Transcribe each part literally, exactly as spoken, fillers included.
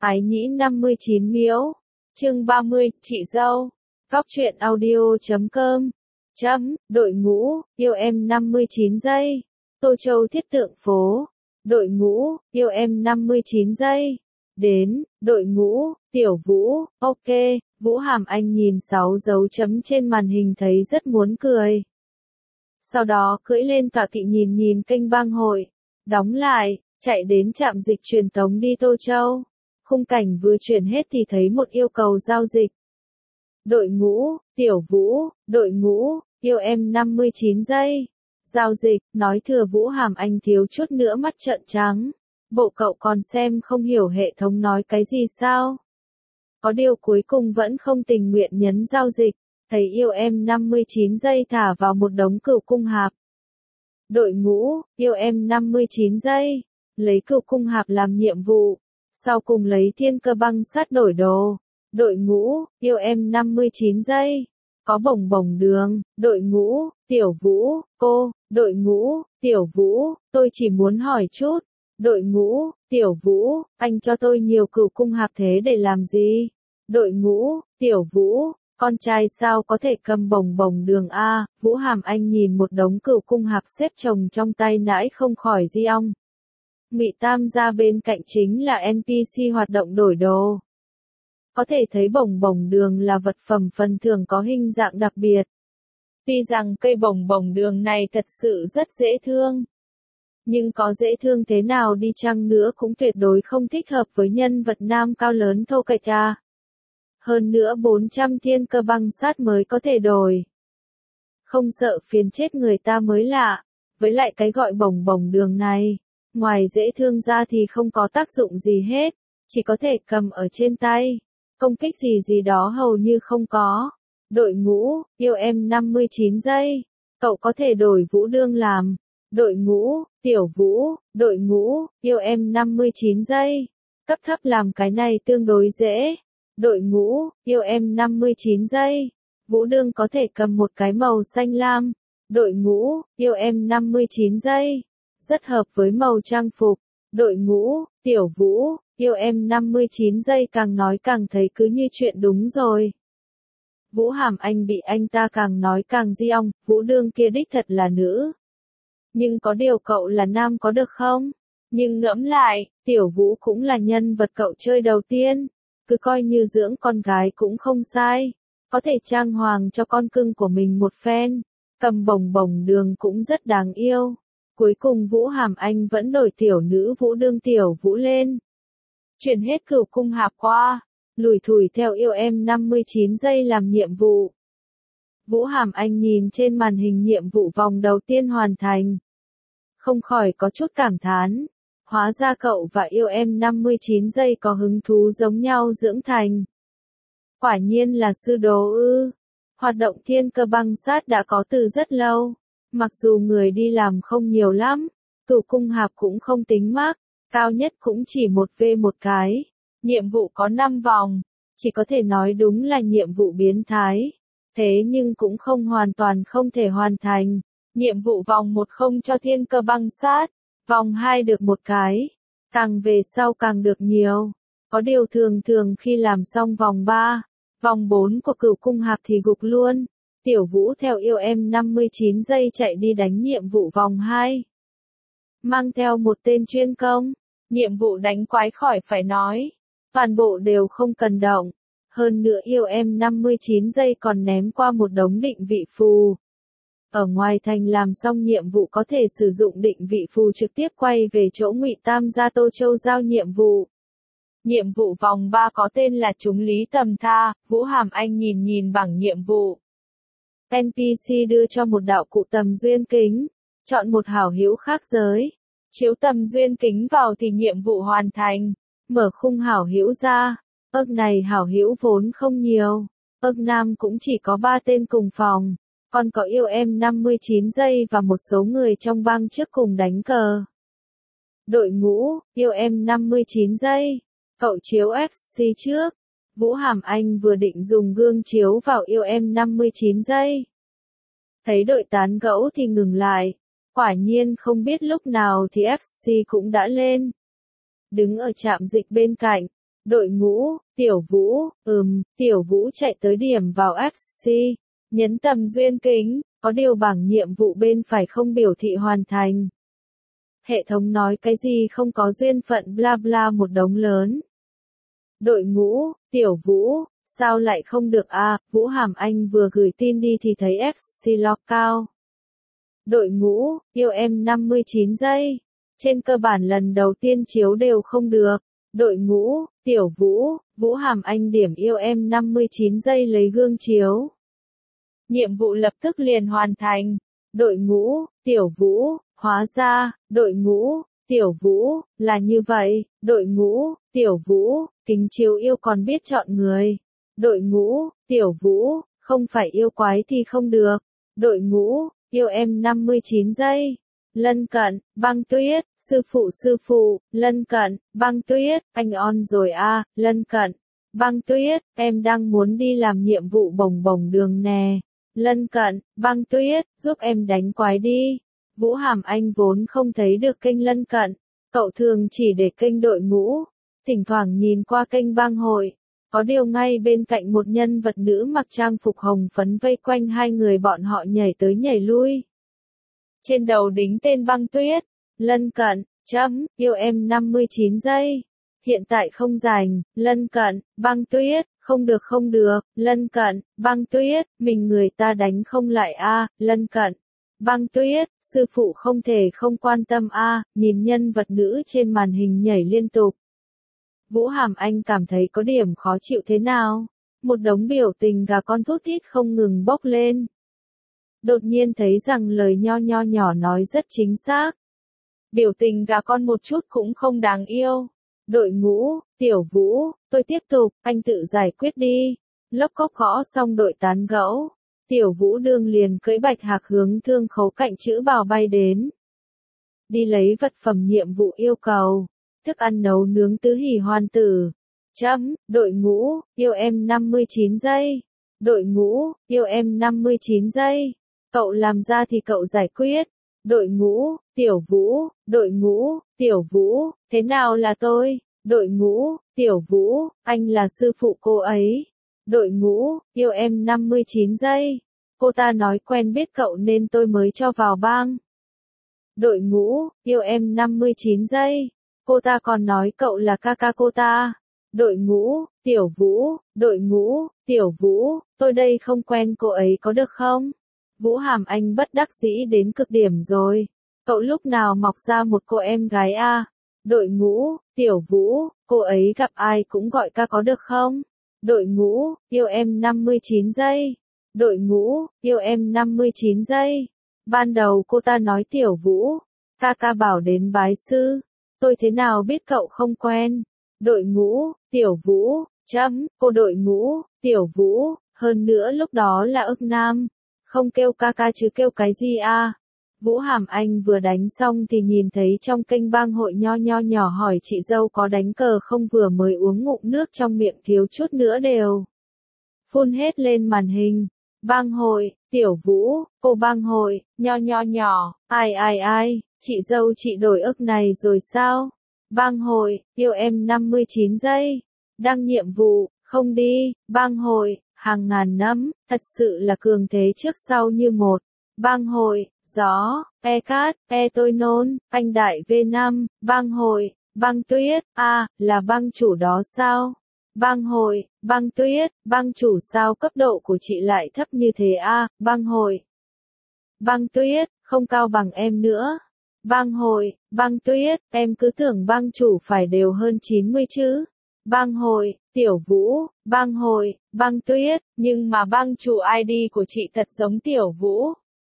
Ái nhĩ năm mươi chín miễu. Chương ba mươi, chị dâu. Góc truyện audio chấm com. Chấm, đội ngũ, yêu em năm mươi chín giây. Tô Châu Thiết Tượng Phố. Đội ngũ, yêu em năm mươi chín giây. Đến, đội ngũ, Tiểu Vũ, ok, Vũ Hàm Anh nhìn sáu dấu chấm trên màn hình thấy rất muốn cười. Sau đó cưỡi lên tọa kỵ nhìn nhìn kênh bang hội. Đóng lại, chạy đến trạm dịch truyền tống đi Tô Châu. Khung cảnh vừa chuyển hết thì thấy một yêu cầu giao dịch. Đội ngũ, Tiểu Vũ, đội ngũ, yêu em năm mươi chín giây. Giao dịch, nói thừa Vũ Hàm Anh thiếu chút nữa mắt trợn trắng. Bộ cậu còn xem không hiểu hệ thống nói cái gì sao? Có điều cuối cùng vẫn không tình nguyện nhấn giao dịch, thấy yêu em năm mươi chín giây thả vào một đống cửu cung hạp. Đội ngũ, yêu em năm mươi chín giây, lấy cửu cung hạp làm nhiệm vụ, sau cùng lấy thiên cơ băng sát đổi đồ. Đội ngũ, yêu em năm mươi chín giây, có bổng bổng đường. Đội ngũ, Tiểu Vũ, cô, đội ngũ, Tiểu Vũ, tôi chỉ muốn hỏi chút. Đội ngũ, Tiểu Vũ, anh cho tôi nhiều cửu cung hạp thế để làm gì? Đội ngũ, Tiểu Vũ, con trai sao có thể cầm bổng bổng đường a? Vũ Hàm Anh nhìn một đống cửu cung hạp xếp chồng trong tay nãi không khỏi di ong. Ngụy Tam gia bên cạnh chính là en pê xê hoạt động đổi đồ. Có thể thấy bổng bổng đường là vật phẩm phần thưởng có hình dạng đặc biệt. Tuy rằng cây bổng bổng đường này thật sự rất dễ thương. Nhưng có dễ thương thế nào đi chăng nữa cũng tuyệt đối không thích hợp với nhân vật nam cao lớn thô kệch cha. Hơn nữa bốn trăm thiên cơ băng sát mới có thể đổi. Không sợ phiền chết người ta mới lạ. Với lại cái gọi bổng bổng đường này, ngoài dễ thương ra thì không có tác dụng gì hết. Chỉ có thể cầm ở trên tay. Công kích gì gì đó hầu như không có. Đội ngũ, yêu em năm mươi chín giây. Cậu có thể đổi Vũ Đương làm. Đội ngũ, Tiểu Vũ, đội ngũ, yêu em năm mươi chín giây. Cấp thấp làm cái này tương đối dễ. Đội ngũ, yêu em năm mươi chín giây. Vũ Đương có thể cầm một cái màu xanh lam. Đội ngũ, yêu em năm mươi chín giây. Rất hợp với màu trang phục. Đội ngũ, Tiểu Vũ, yêu em năm mươi chín giây càng nói càng thấy cứ như chuyện đúng rồi. Vũ Hàm Anh bị anh ta càng nói càng di ong, Vũ Đương kia đích thật là nữ. Nhưng có điều cậu là nam có được không? Nhưng ngẫm lại, Tiểu Vũ cũng là nhân vật cậu chơi đầu tiên. Cứ coi như dưỡng con gái cũng không sai. Có thể trang hoàng cho con cưng của mình một phen. Cầm bổng bổng đường cũng rất đáng yêu. Cuối cùng Vũ Hàm Anh vẫn đổi tiểu nữ Vũ Đương Tiểu Vũ lên. Chuyển hết cửu cung hạp qua. Lủi thủi theo yêu em năm mươi chín giây làm nhiệm vụ. Vũ Hàm Anh nhìn trên màn hình nhiệm vụ vòng đầu tiên hoàn thành. Không khỏi có chút cảm thán. Hóa ra cậu và yêu em năm mươi chín giây có hứng thú giống nhau dưỡng thành. Quả nhiên là sư đồ ư. Hoạt động thiên cơ băng sát đã có từ rất lâu. Mặc dù người đi làm không nhiều lắm. Cửu cung hạp cũng không tính mắc. Cao nhất cũng chỉ một vê một cái. Nhiệm vụ có năm vòng. Chỉ có thể nói đúng là nhiệm vụ biến thái. Thế nhưng cũng không hoàn toàn không thể hoàn thành. Nhiệm vụ vòng một không cho thiên cơ băng sát. Vòng hai được một cái. Càng về sau càng được nhiều. Có điều thường thường khi làm xong vòng ba, vòng bốn của cửu cung hạp thì gục luôn. Tiểu Vũ theo yêu em năm mươi chín giây chạy đi đánh nhiệm vụ vòng hai. Mang theo một tên chuyên công. Nhiệm vụ đánh quái khỏi phải nói. Toàn bộ đều không cần động. Hơn nữa yêu em năm mươi chín giây còn ném qua một đống định vị phù. Ở ngoài thành làm xong nhiệm vụ có thể sử dụng định vị phù trực tiếp quay về chỗ Ngụy Tam gia Tô Châu giao nhiệm vụ. Nhiệm vụ vòng ba có tên là Trúng Lý Tầm Tha. Vũ Hàm Anh nhìn nhìn bảng nhiệm vụ. en pê xê đưa cho một đạo cụ tầm duyên kính. Chọn một hảo hữu khác giới. Chiếu tầm duyên kính vào thì nhiệm vụ hoàn thành. Mở khung hảo hữu ra. Ức này hảo hữu vốn không nhiều. Ức nam cũng chỉ có ba tên cùng phòng. Còn có yêu em năm mươi chín giây và một số người trong bang trước cùng đánh cờ. Đội ngũ, yêu em năm mươi chín giây. Cậu chiếu ép xê trước. Vũ Hàm Anh vừa định dùng gương chiếu vào yêu em năm mươi chín giây. Thấy đội tán gẫu thì ngừng lại. Quả nhiên không biết lúc nào thì ép xê cũng đã lên. Đứng ở trạm dịch bên cạnh. Đội ngũ, Tiểu Vũ, ừm, Tiểu Vũ chạy tới điểm vào ép xê, nhấn tầm duyên kính, có điều bảng nhiệm vụ bên phải không biểu thị hoàn thành. Hệ thống nói cái gì không có duyên phận bla bla một đống lớn. Đội ngũ, Tiểu Vũ, sao lại không được a? À, Vũ Hàm Anh vừa gửi tin đi thì thấy ép xê lock cao. Đội ngũ, yêu em năm mươi chín giây. Trên cơ bản lần đầu tiên chiếu đều không được. Đội ngũ, Tiểu Vũ, Vũ Hàm Anh điểm yêu em năm mươi chín giây lấy gương chiếu. Nhiệm vụ lập tức liền hoàn thành. Đội ngũ, Tiểu Vũ, hóa ra, đội ngũ, Tiểu Vũ, là như vậy. Đội ngũ, Tiểu Vũ, kính chiếu yêu còn biết chọn người. Đội ngũ, Tiểu Vũ, không phải yêu quái thì không được. Đội ngũ, yêu em năm mươi chín giây. Lân cận, Băng Tuyết, sư phụ sư phụ, Lân cận, Băng Tuyết, anh on rồi a, à, Lân cận, Băng Tuyết, em đang muốn đi làm nhiệm vụ bồng bồng đường nè. Lân cận, Băng Tuyết, giúp em đánh quái đi. Vũ Hàm Anh vốn không thấy được kênh Lân cận, cậu thường chỉ để kênh đội ngũ, thỉnh thoảng nhìn qua kênh bang hội. Có điều ngay bên cạnh một nhân vật nữ mặc trang phục hồng phấn vây quanh hai người bọn họ nhảy tới nhảy lui. Trên đầu đính tên Băng Tuyết, Lân cận, chấm, yêu em năm mươi chín giây. Hiện tại không rảnh, Lân cận, Băng Tuyết, không được không được, Lân cận, Băng Tuyết, mình người ta đánh không lại a, à, Lân cận, Băng Tuyết, sư phụ không thể không quan tâm a, à, nhìn nhân vật nữ trên màn hình nhảy liên tục. Vũ Hàm Anh cảm thấy có điểm khó chịu thế nào, một đống biểu tình gà con thút thít không ngừng bốc lên. Đột nhiên thấy rằng lời nho nho nhỏ nói rất chính xác. Biểu tình gà con một chút cũng không đáng yêu. Đội ngũ, Tiểu Vũ, tôi tiếp tục, anh tự giải quyết đi. Lốc cốc gõ xong đội tán gẫu. Tiểu Vũ đương liền cưỡi bạch hạc hướng thương khấu cạnh chữ bào bay đến. Đi lấy vật phẩm nhiệm vụ yêu cầu. Thức ăn nấu nướng tứ hỷ hoàn tử. Chấm, đội ngũ, yêu em năm mươi chín giây. Đội ngũ, yêu em năm mươi chín giây. Cậu làm ra thì cậu giải quyết. Đội ngũ, Tiểu Vũ, đội ngũ, Tiểu Vũ, thế nào là tôi? Đội ngũ, Tiểu Vũ, anh là sư phụ cô ấy. Đội ngũ, yêu em năm mươi chín giây. Cô ta nói quen biết cậu nên tôi mới cho vào bang. Đội ngũ, yêu em năm mươi chín giây. Cô ta còn nói cậu là ca ca cô ta. Đội ngũ, Tiểu Vũ, đội ngũ, Tiểu Vũ, tôi đây không quen cô ấy có được không? Vũ Hàm Anh bất đắc dĩ đến cực điểm rồi. Cậu lúc nào mọc ra một cô em gái a? À? Đội ngũ, Tiểu Vũ, cô ấy gặp ai cũng gọi ca có được không? Đội ngũ, yêu em năm mươi chín giây. Đội ngũ, yêu em năm mươi chín giây. Ban đầu cô ta nói Tiểu Vũ, ca ca bảo đến bái sư. Tôi thế nào biết cậu không quen? Đội ngũ, Tiểu Vũ, chấm, cô đội ngũ, Tiểu Vũ, hơn nữa lúc đó là ức nam. Không kêu ca ca chứ kêu cái gì a? À? Vũ Hàm Anh vừa đánh xong thì nhìn thấy trong kênh bang hội nho nho nhỏ hỏi chị dâu có đánh cờ không, vừa mới uống ngụm nước trong miệng thiếu chút nữa đều phun hết lên màn hình. Bang hội, Tiểu Vũ, cô bang hội, nho nho nhỏ, ai ai ai, chị dâu chị đổi ức này rồi sao? Bang hội, yêu em năm mươi chín giây. Đăng nhiệm vụ, không đi, bang hội, hàng ngàn năm, thật sự là cường thế trước sau như một. Bang hội, gió, e cát, e tôi nôn, anh đại V năm, bang hội, Băng Tuyết, a, à, là bang chủ đó sao? Bang hội, Băng Tuyết, bang chủ sao cấp độ của chị lại thấp như thế a? À? Bang hội, Băng Tuyết, không cao bằng em nữa. Bang hội, Băng Tuyết, em cứ tưởng bang chủ phải đều hơn chín mươi chứ. Bang hội, Tiểu Vũ, bang hội, Băng Tuyết, nhưng mà bang chủ i đê của chị thật giống Tiểu Vũ.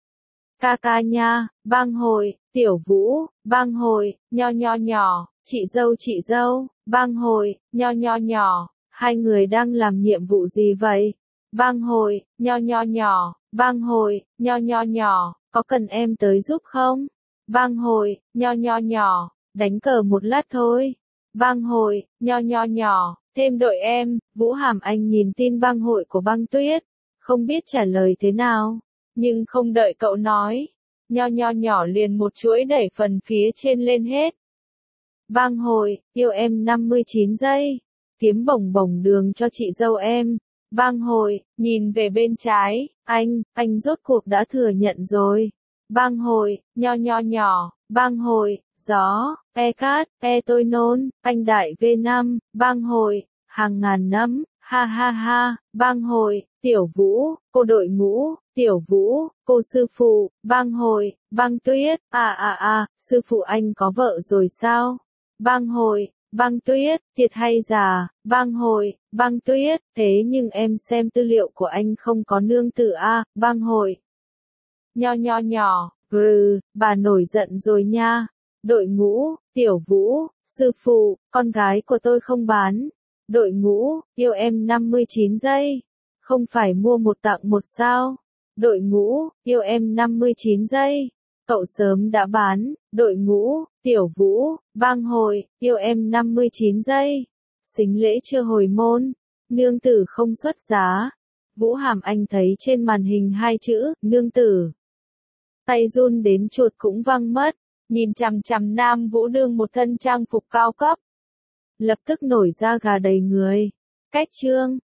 Ca ca nha, bang hội, Tiểu Vũ, bang hội, nho nho nhỏ, chị dâu chị dâu, bang hội, nho nho nhỏ, hai người đang làm nhiệm vụ gì vậy? Bang hội, nho nho nhỏ, bang hội, nho nho nhỏ, có cần em tới giúp không? Bang hội, nho nho nhỏ, đánh cờ một lát thôi. Bang hội, nho nho nhỏ, thêm đội em. Vũ Hàm Anh nhìn tin bang hội của Băng Tuyết, không biết trả lời thế nào, nhưng không đợi cậu nói, nho nho nhỏ liền một chuỗi đẩy phần phía trên lên hết. Bang hội, yêu em năm mươi chín giây. kiếm bồng bồng đường cho chị dâu em. Bang hội, nhìn về bên trái, anh, anh rốt cuộc đã thừa nhận rồi. Bang hội, nho nho nhỏ, bang hội, gió, e cát, e tôi nôn, anh đại v năm, bang hội, hàng ngàn năm, ha ha ha, bang hội, tiểu vũ, cô đội ngũ, tiểu vũ, cô sư phụ, bang hội, bang tuyết, à à à, sư phụ anh có vợ rồi sao? Bang hội, bang tuyết, thiệt hay giả, bang hội, bang tuyết, thế nhưng em xem tư liệu của anh không có nương tử a, bang hội. Nho nho nhỏ, grừ, bà nổi giận rồi nha. Đội ngũ, tiểu vũ, sư phụ, con gái của tôi không bán. Đội ngũ, yêu em năm mươi chín giây. Không phải mua một tặng một sao. Đội ngũ, yêu em năm mươi chín giây. Cậu sớm đã bán. Đội ngũ, tiểu vũ, bang hội, yêu em năm mươi chín giây. Sính lễ chưa hồi môn. Nương tử không xuất giá. Vũ Hàm Anh thấy trên màn hình hai chữ, nương tử. Tay run đến chuột cũng văng mất. Nhìn chằm chằm Nam Vũ đương một thân trang phục cao cấp. Lập tức nổi da gà đầy người. Cách chương.